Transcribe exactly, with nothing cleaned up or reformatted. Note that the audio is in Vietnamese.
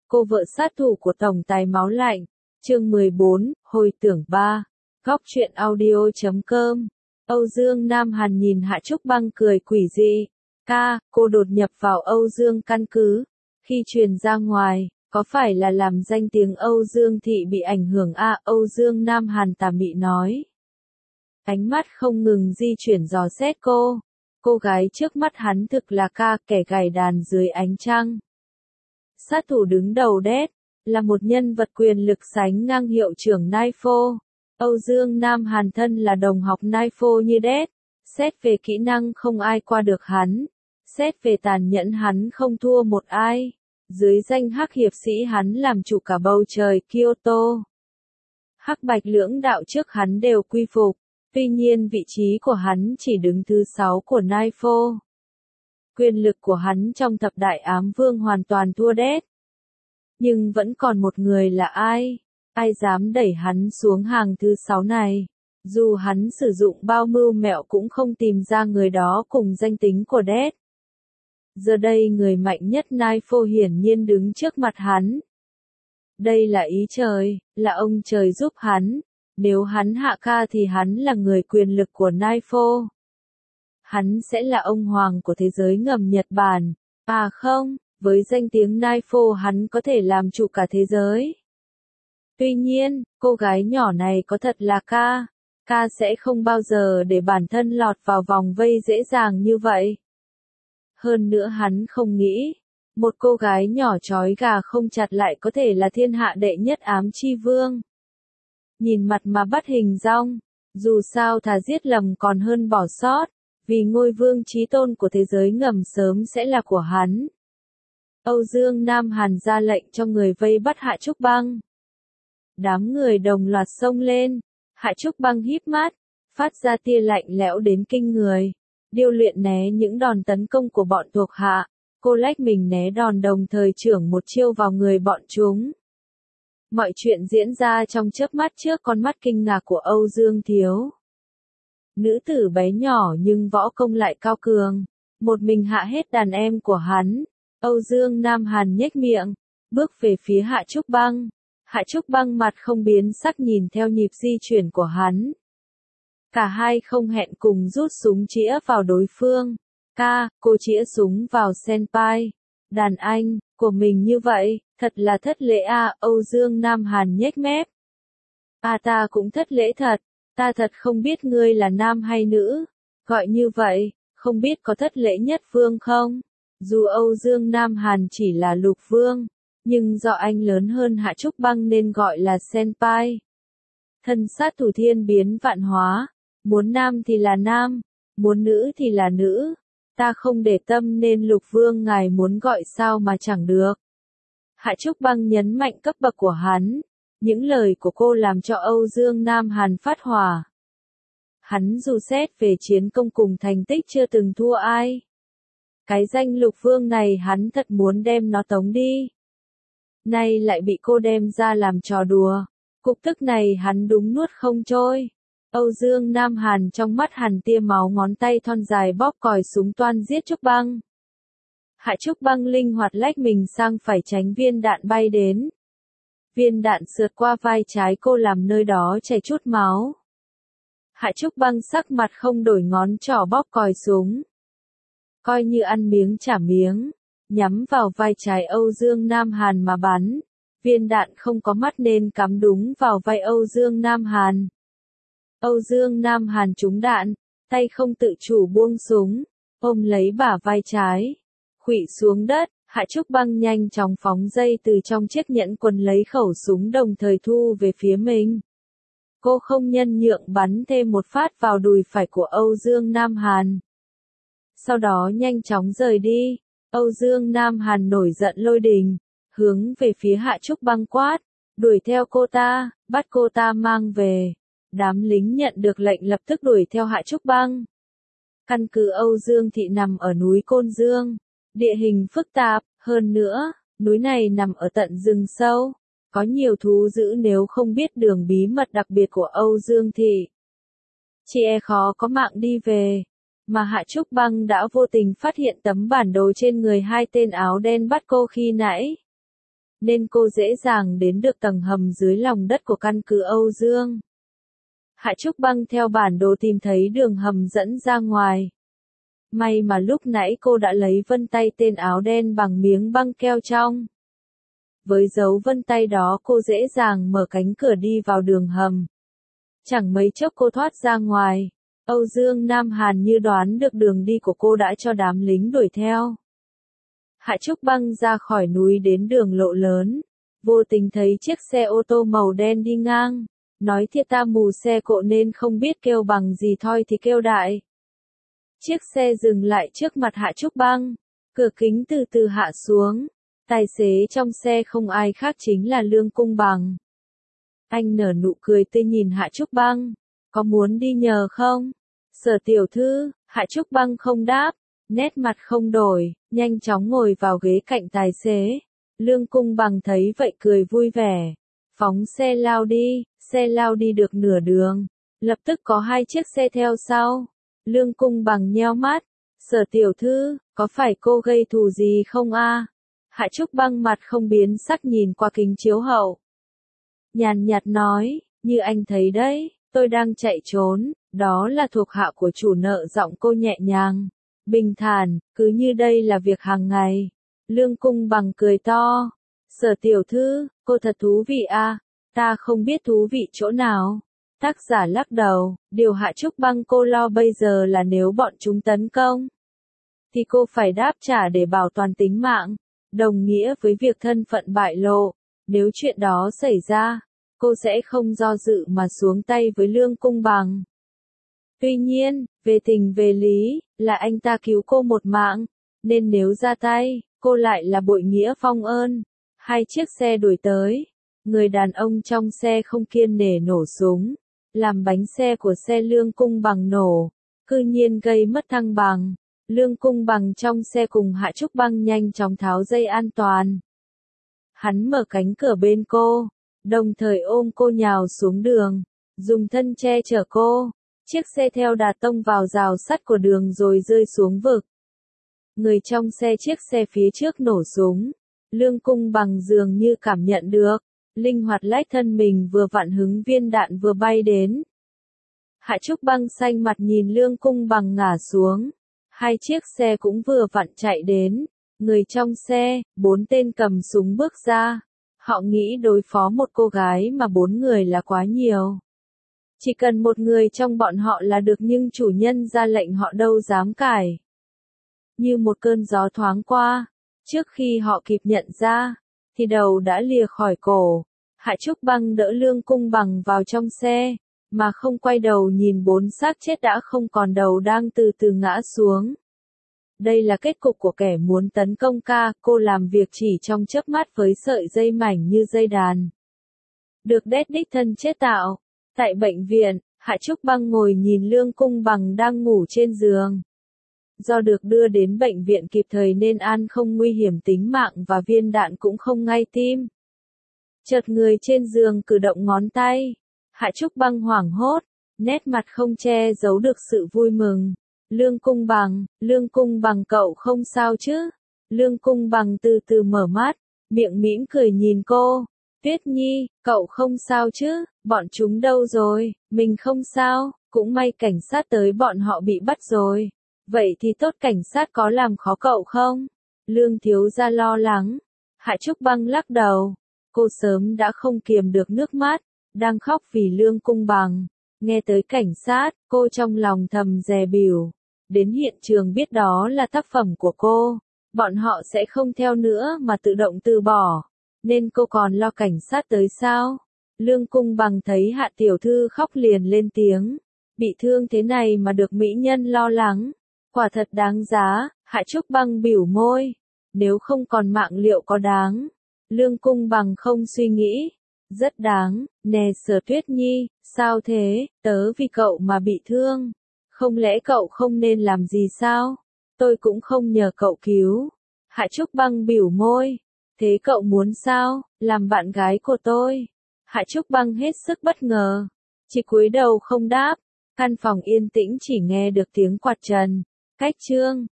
Cô vợ sát thủ của tổng tài máu lạnh. Chương mười bốn, hồi tưởng ba. Góc truyện audio chấm com. Âu Dương Nam Hàn nhìn Hạ Trúc Băng cười quỷ dị. Ca, cô đột nhập vào Âu Dương căn cứ. Khi truyền ra ngoài, có phải là làm danh tiếng Âu Dương thị bị ảnh hưởng à? Âu Dương Nam Hàn tà mị nói. Ánh mắt không ngừng di chuyển dò xét cô. Cô gái trước mắt hắn thực là ca, kẻ gảy đàn dưới ánh trăng. Sát thủ đứng đầu đét, là một nhân vật quyền lực sánh ngang hiệu trưởng Nai Phô. Âu Dương Nam Hàn thân là đồng học Nai Phô như đét. Xét về kỹ năng không ai qua được hắn. Xét về tàn nhẫn hắn không thua một ai. Dưới danh hắc hiệp sĩ hắn làm chủ cả bầu trời Kyoto. Hắc bạch lưỡng đạo trước hắn đều quy phục. Tuy nhiên vị trí của hắn chỉ đứng thứ sáu của Nai Phô. Quyền lực của hắn trong thập đại ám vương hoàn toàn thua đét. Nhưng vẫn còn một người là ai? Ai dám đẩy hắn xuống hàng thứ sáu này? Dù hắn sử dụng bao mưu mẹo cũng không tìm ra người đó cùng danh tính của đét. Giờ đây người mạnh nhất Nai Phô hiển nhiên đứng trước mặt hắn. Đây là ý trời, là ông trời giúp hắn. Nếu hắn hạ ca thì hắn là người quyền lực của Nai Phô. Hắn sẽ là ông hoàng của thế giới ngầm Nhật Bản. À không, với danh tiếng Nai Phô hắn có thể làm chủ cả thế giới. Tuy nhiên, cô gái nhỏ này có thật là ca. Ca sẽ không bao giờ để bản thân lọt vào vòng vây dễ dàng như vậy. Hơn nữa hắn không nghĩ, một cô gái nhỏ trói gà không chặt lại có thể là thiên hạ đệ nhất ám chi vương. Nhìn mặt mà bắt hình dong, dù sao thà giết lầm còn hơn bỏ sót, vì ngôi vương chí tôn của thế giới ngầm sớm sẽ là của hắn. Âu Dương Nam Hàn ra lệnh cho người vây bắt Hạ Trúc Băng. Đám người đồng loạt xông lên, Hạ Trúc Băng híp mắt, phát ra tia lạnh lẽo đến kinh người, điêu luyện né những đòn tấn công của bọn thuộc hạ, cô lách mình né đòn đồng thời chưởng một chiêu vào người bọn chúng. Mọi chuyện diễn ra trong chớp mắt trước con mắt kinh ngạc của Âu Dương Thiếu. Nữ tử bé nhỏ nhưng võ công lại cao cường, một mình hạ hết đàn em của hắn. Âu Dương Nam Hàn nhếch miệng, bước về phía Hạ Trúc Băng. Hạ Trúc Băng mặt không biến sắc nhìn theo nhịp di chuyển của hắn. Cả hai không hẹn cùng rút súng chĩa vào đối phương. Ca, cô chĩa súng vào senpai. Đàn anh, của mình như vậy, thật là thất lễ à, Âu Dương Nam Hàn nhếch mép. À ta cũng thất lễ thật, ta thật không biết ngươi là nam hay nữ. Gọi như vậy, không biết có thất lễ nhất vương không? Dù Âu Dương Nam Hàn chỉ là lục vương, nhưng do anh lớn hơn Hạ Trúc Băng nên gọi là senpai. Thân sát thủ thiên biến vạn hóa, muốn nam thì là nam, muốn nữ thì là nữ. Ta không để tâm nên lục vương ngài muốn gọi sao mà chẳng được. Hạ Trúc Băng nhấn mạnh cấp bậc của hắn. Những lời của cô làm cho Âu Dương Nam Hàn phát hỏa. Hắn dù xét về chiến công cùng thành tích chưa từng thua ai. Cái danh lục vương này hắn thật muốn đem nó tống đi. Nay lại bị cô đem ra làm trò đùa. Cục tức này hắn đúng nuốt không trôi. Âu Dương Nam Hàn trong mắt hằn tia máu, ngón tay thon dài bóp còi súng toan giết Trúc Băng. Hạ Trúc Băng linh hoạt lách mình sang phải tránh viên đạn bay đến. Viên đạn sượt qua vai trái cô làm nơi đó chảy chút máu. Hạ Trúc Băng sắc mặt không đổi, ngón trỏ bóp còi súng. Coi như ăn miếng trả miếng, nhắm vào vai trái Âu Dương Nam Hàn mà bắn. Viên đạn không có mắt nên cắm đúng vào vai Âu Dương Nam Hàn. Âu Dương Nam Hàn trúng đạn, tay không tự chủ buông súng, ôm lấy bả vai trái, khuỵu xuống đất. Hạ Trúc Băng nhanh chóng phóng dây từ trong chiếc nhẫn quần lấy khẩu súng đồng thời thu về phía mình. Cô không nhân nhượng bắn thêm một phát vào đùi phải của Âu Dương Nam Hàn. Sau đó nhanh chóng rời đi. Âu Dương Nam Hàn nổi giận lôi đình, hướng về phía Hạ Trúc Băng quát, đuổi theo cô ta, bắt cô ta mang về. Đám lính nhận được lệnh lập tức đuổi theo Hạ Trúc Băng. Căn cứ Âu Dương thị nằm ở núi Côn Dương, địa hình phức tạp, hơn nữa, núi này nằm ở tận rừng sâu, có nhiều thú dữ, nếu không biết đường bí mật đặc biệt của Âu Dương thị, chị e khó có mạng đi về. Mà Hạ Trúc Băng đã vô tình phát hiện tấm bản đồ trên người hai tên áo đen bắt cô khi nãy. nên cô dễ dàng đến được tầng hầm dưới lòng đất của căn cứ Âu Dương. Hạ Trúc Băng theo bản đồ tìm thấy đường hầm dẫn ra ngoài. May mà lúc nãy cô đã lấy vân tay tên áo đen bằng miếng băng keo trong. Với dấu vân tay đó cô dễ dàng mở cánh cửa đi vào đường hầm. Chẳng mấy chốc cô thoát ra ngoài. Âu Dương Nam Hàn như đoán được đường đi của cô đã cho đám lính đuổi theo. Hạ Trúc Băng ra khỏi núi đến đường lộ lớn. Vô tình thấy chiếc xe ô tô màu đen đi ngang. Nói thiệt ta mù xe cộ nên không biết kêu bằng gì thôi thì kêu đại. Chiếc xe dừng lại trước mặt Hạ Trúc Băng. Cửa kính từ từ hạ xuống. Tài xế trong xe không ai khác chính là Lương Cung Bằng. Anh nở nụ cười tươi nhìn Hạ Trúc Băng. Có muốn đi nhờ không? Sở tiểu thư, Hạ Trúc Băng không đáp. Nét mặt không đổi, nhanh chóng ngồi vào ghế cạnh tài xế. Lương Cung Bằng thấy vậy cười vui vẻ. Phóng xe lao đi, xe lao đi được nửa đường. Lập tức có hai chiếc xe theo sau. Lương Cung Bằng nheo mắt. Sở tiểu thư, có phải cô gây thù gì không a? Hạ Trúc Băng mặt không biến sắc nhìn qua kính chiếu hậu. Nhàn nhạt nói, như anh thấy đấy, tôi đang chạy trốn, đó là thuộc hạ của chủ nợ. Giọng cô nhẹ nhàng, bình thản, cứ như đây là việc hàng ngày. Lương Cung Bằng cười to. Sở tiểu thư, cô thật thú vị a. Ta không biết thú vị chỗ nào. Tác giả lắc đầu, điều Hạ Trúc Băng cô lo bây giờ là nếu bọn chúng tấn công, thì cô phải đáp trả để bảo toàn tính mạng, đồng nghĩa với việc thân phận bại lộ. Nếu chuyện đó xảy ra, cô sẽ không do dự mà xuống tay với Lương Cung Bằng. Tuy nhiên, về tình về lý, là anh ta cứu cô một mạng, nên nếu ra tay, cô lại là bội nghĩa phong ơn. Hai chiếc xe đuổi tới, người đàn ông trong xe không kiêng nể nổ súng, làm bánh xe của xe Lương Cung Bằng nổ, cư nhiên gây mất thăng bằng. Lương Cung Bằng trong xe cùng Hạ Trúc Băng nhanh chóng tháo dây an toàn. Hắn mở cánh cửa bên cô, đồng thời ôm cô nhào xuống đường, dùng thân che chở cô. Chiếc xe theo đà tông vào rào sắt của đường rồi rơi xuống vực. Người trong xe chiếc xe phía trước nổ súng. Lương Cung Bằng dường như cảm nhận được, linh hoạt lách thân mình vừa vặn hứng viên đạn vừa bay đến. Hạ Trúc Băng xanh mặt nhìn Lương Cung Bằng ngã xuống. Hai chiếc xe cũng vừa vặn chạy đến. Người trong xe, bốn tên cầm súng bước ra. Họ nghĩ đối phó một cô gái mà bốn người là quá nhiều. Chỉ cần một người trong bọn họ là được, nhưng chủ nhân ra lệnh họ đâu dám cãi. Như một cơn gió thoáng qua, trước khi họ kịp nhận ra, thì đầu đã lìa khỏi cổ. Hạ Trúc Băng đỡ Lương Cung Bằng vào trong xe, mà không quay đầu nhìn bốn xác chết đã không còn đầu đang từ từ ngã xuống. Đây là kết cục của kẻ muốn tấn công ca, cô làm việc chỉ trong chớp mắt với sợi dây mảnh như dây đàn. Được đét đích thân chế tạo. Tại bệnh viện, Hạ Trúc Băng ngồi nhìn Lương Cung Bằng đang ngủ trên giường. Do được đưa đến bệnh viện kịp thời nên An không nguy hiểm tính mạng và viên đạn cũng không ngay tim. Chợt người trên giường cử động ngón tay. Hạ Trúc Băng hoảng hốt, nét mặt không che giấu được sự vui mừng. Lương Cung Bằng, Lương Cung Bằng cậu không sao chứ? Lương Cung Bằng từ từ mở mắt, miệng mỉm cười nhìn cô. Tuyết Nhi, cậu không sao chứ? Bọn chúng đâu rồi? Mình không sao, cũng may cảnh sát tới bọn họ bị bắt rồi. Vậy thì tốt, cảnh sát có làm khó cậu không? Lương thiếu gia lo lắng. Hạ Trúc Băng lắc đầu. Cô sớm đã không kiềm được nước mắt, đang khóc vì Lương Cung Bằng. Nghe tới cảnh sát, cô trong lòng thầm dè bỉu. Đến hiện trường biết đó là tác phẩm của cô, bọn họ sẽ không theo nữa mà tự động từ bỏ. Nên cô còn lo cảnh sát tới sao? Lương Cung Bằng thấy Hạ tiểu thư khóc liền lên tiếng. Bị thương thế này mà được mỹ nhân lo lắng. Quả thật đáng giá. Hạ Trúc Băng bỉu môi. Nếu không còn mạng liệu có đáng? Lương Cung Bằng không suy nghĩ. Rất đáng. Nè Sở Tuyết Nhi, sao thế? Tớ vì cậu mà bị thương. Không lẽ cậu không nên làm gì sao? Tôi cũng không nhờ cậu cứu. Hạ Trúc Băng bỉu môi. Thế cậu muốn sao? Làm bạn gái của tôi? Hạ Trúc Băng hết sức bất ngờ. Chỉ cúi đầu không đáp. Căn phòng yên tĩnh chỉ nghe được tiếng quạt trần. Cách chương.